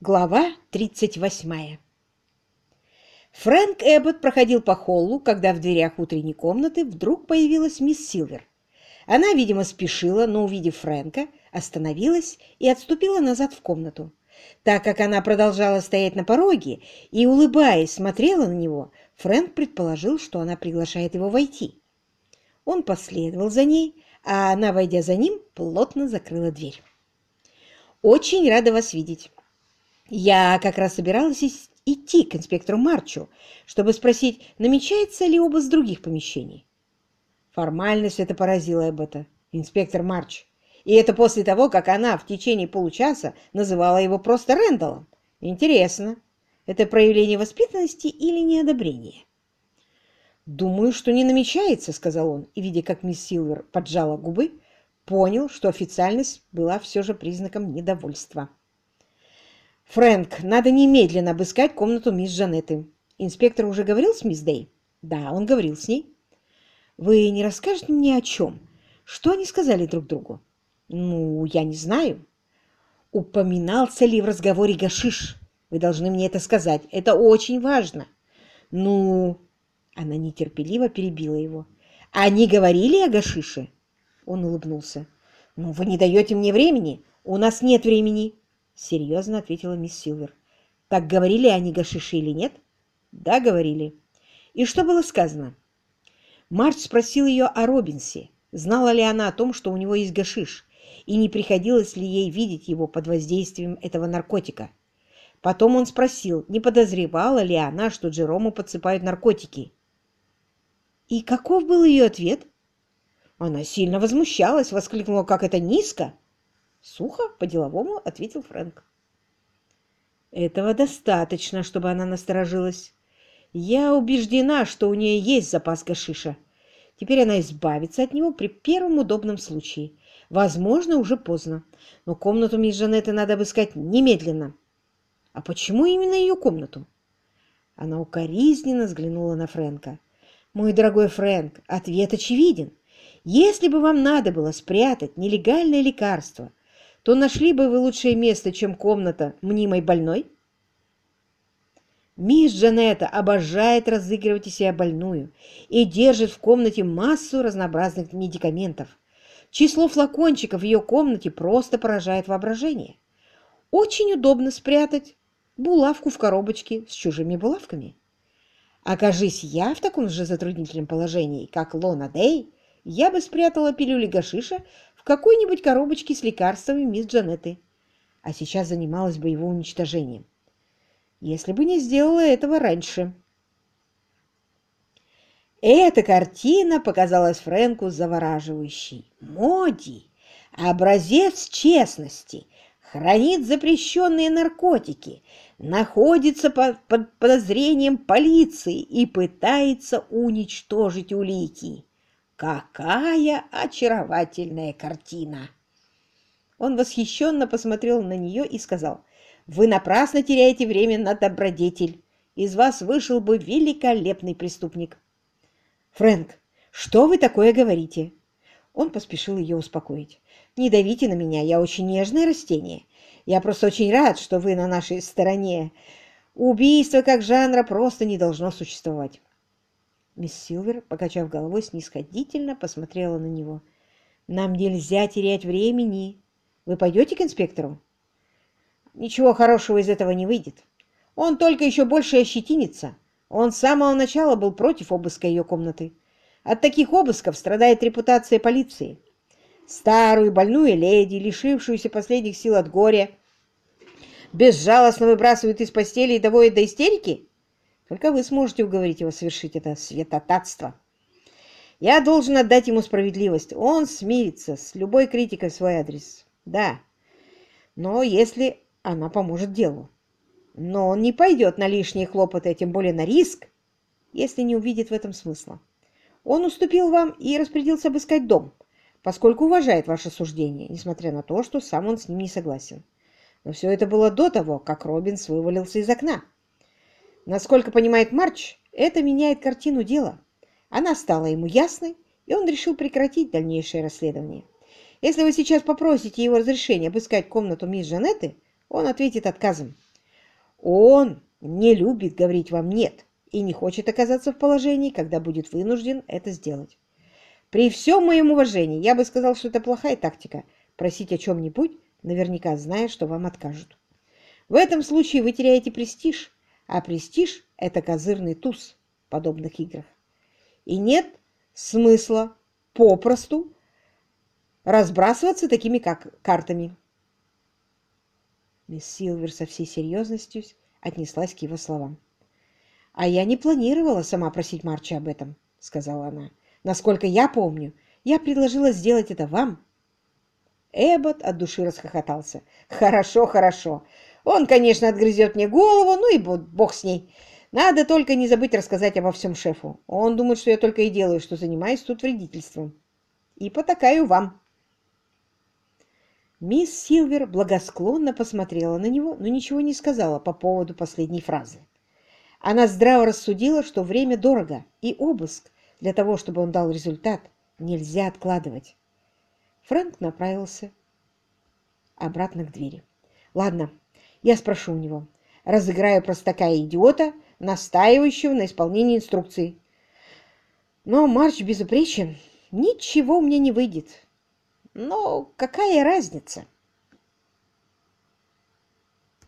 Глава 38. Фрэнк Эббот проходил по холлу, когда в дверях утренней комнаты вдруг появилась мисс Силвер. Она, видимо, спешила, но, увидев Фрэнка, остановилась и отступила назад в комнату. Так как она продолжала стоять на пороге и, улыбаясь, смотрела на него, Фрэнк предположил, что она приглашает его войти. Он последовал за ней, а она, войдя за ним, плотно закрыла дверь. «Очень рада вас видеть. Я как раз собиралась идти к инспектору Марчу, чтобы спросить, намечается ли обыск других помещений». Формальность это поразила Эббота. Инспектор Марч. И это после того, как она в течение получаса называла его просто Рэндаллом. Интересно, это проявление воспитанности или неодобрения? «Думаю, что не намечается», — сказал он, и, видя, как мисс Силвер поджала губы, понял, что официальность была все же признаком недовольства. «Фрэнк, надо немедленно обыскать комнату мисс Жанетты. Инспектор уже говорил с мисс Дэй?» «Да, он говорил с ней». «Вы не расскажете мне о чем? Что они сказали друг другу?» «Ну, я не знаю». «Упоминался ли в разговоре гашиш? Вы должны мне это сказать. Это очень важно». «Ну...» Она нетерпеливо перебила его. «Они говорили о гашише?» Он улыбнулся. «Ну, вы не даете мне времени. У нас нет времени». Серьезно ответила мисс Силвер. «Так говорили они гашиши или нет?» «Да, говорили». «И что было сказано?» Марч спросил ее о Робинсе. Знала ли она о том, что у него есть гашиш, и не приходилось ли ей видеть его под воздействием этого наркотика. Потом он спросил, не подозревала ли она, что Джерому подсыпают наркотики. И каков был ее ответ? Она сильно возмущалась, воскликнула, как это низко. Сухо, по-деловому ответил Фрэнк. Этого достаточно, чтобы она насторожилась. Я убеждена, что у нее есть запас гашиша. Теперь она избавится от него при первом удобном случае. Возможно, уже поздно. Но комнату мисс Жанетты надо обыскать немедленно. А почему именно ее комнату? Она укоризненно взглянула на Фрэнка. Мой дорогой Фрэнк, ответ очевиден. Если бы вам надо было спрятать нелегальное лекарство, то нашли бы вы лучшее место, чем комната мнимой больной? Мисс Джанетта обожает разыгрывать из себя больную и держит в комнате массу разнообразных медикаментов. Число флакончиков в ее комнате просто поражает воображение. Очень удобно спрятать булавку в коробочке с чужими булавками. Окажись я в таком же затруднительном положении, как Лона Дэй, я бы спрятала пилюли гашиша в какой-нибудь коробочке с лекарствами мисс Джанетты, а сейчас занималась бы его уничтожением. Если бы не сделала этого раньше. Эта картина показалась Фрэнку завораживающей. Моди, образец честности, хранит запрещенные наркотики, находится под подозрением полиции и пытается уничтожить улики. Какая очаровательная картина! Он восхищенно посмотрел на нее и сказал: «Вы напрасно теряете время на добродетель. Из вас вышел бы великолепный преступник». «Фрэнк, что вы такое говорите?» Он поспешил ее успокоить. «Не давите на меня, я очень нежное растение. Я просто очень рад, что вы на нашей стороне. Убийство как жанра просто не должно существовать». Мисс Силвер, покачав головой, снисходительно посмотрела на него. «Нам нельзя терять времени. Вы пойдете к инспектору?» «Ничего хорошего из этого не выйдет. Он только еще больше ощетинится. Он с самого начала был против обыска ее комнаты. От таких обысков страдает репутация полиции. Старую больную леди, лишившуюся последних сил от горя, безжалостно выбрасывают из постели и доводят до истерики? Только вы сможете уговорить его совершить это святотатство. Я должен отдать ему справедливость. Он смирится с любой критикой в свой адрес. Да, но если она поможет делу. Но он не пойдет на лишние хлопоты, а тем более на риск, если не увидит в этом смысла. Он уступил вам и распорядился обыскать дом, поскольку уважает ваше суждение, несмотря на то, что сам он с ним не согласен. Но все это было до того, как Робинс вывалился из окна. Насколько понимает Марч, это меняет картину дела. Она стала ему ясной, и он решил прекратить дальнейшее расследование. Если вы сейчас попросите его разрешения обыскать комнату мисс Жанетты, он ответит отказом. Он не любит говорить вам «нет» и не хочет оказаться в положении, когда будет вынужден это сделать. При всем моем уважении я бы сказал, что это плохая тактика — просить о чем-нибудь, наверняка зная, что вам откажут. В этом случае вы теряете престиж, а престиж — это козырный туз в подобных играх. И нет смысла попросту разбрасываться такими картами. Мисс Силвер со всей серьезностью отнеслась к его словам. «А я не планировала сама просить Марча об этом», — сказала она. «Насколько я помню, я предложила сделать это вам». Эббот от души расхохотался. «Хорошо, хорошо. Он, конечно, отгрызет мне голову, ну и бог с ней. Надо только не забыть рассказать обо всем шефу. Он думает, что я только и делаю, что занимаюсь тут вредительством. И потакаю вам». Мисс Силвер благосклонно посмотрела на него, но ничего не сказала по поводу последней фразы. Она здраво рассудила, что время дорого, и обыск для того, чтобы он дал результат, нельзя откладывать. Фрэнк направился обратно к двери. «Ладно, я спрошу у него. Разыграю простака и идиота, настаивающего на исполнении инструкций. Но Марч безупречен. Ничего мне не выйдет. Но какая разница?»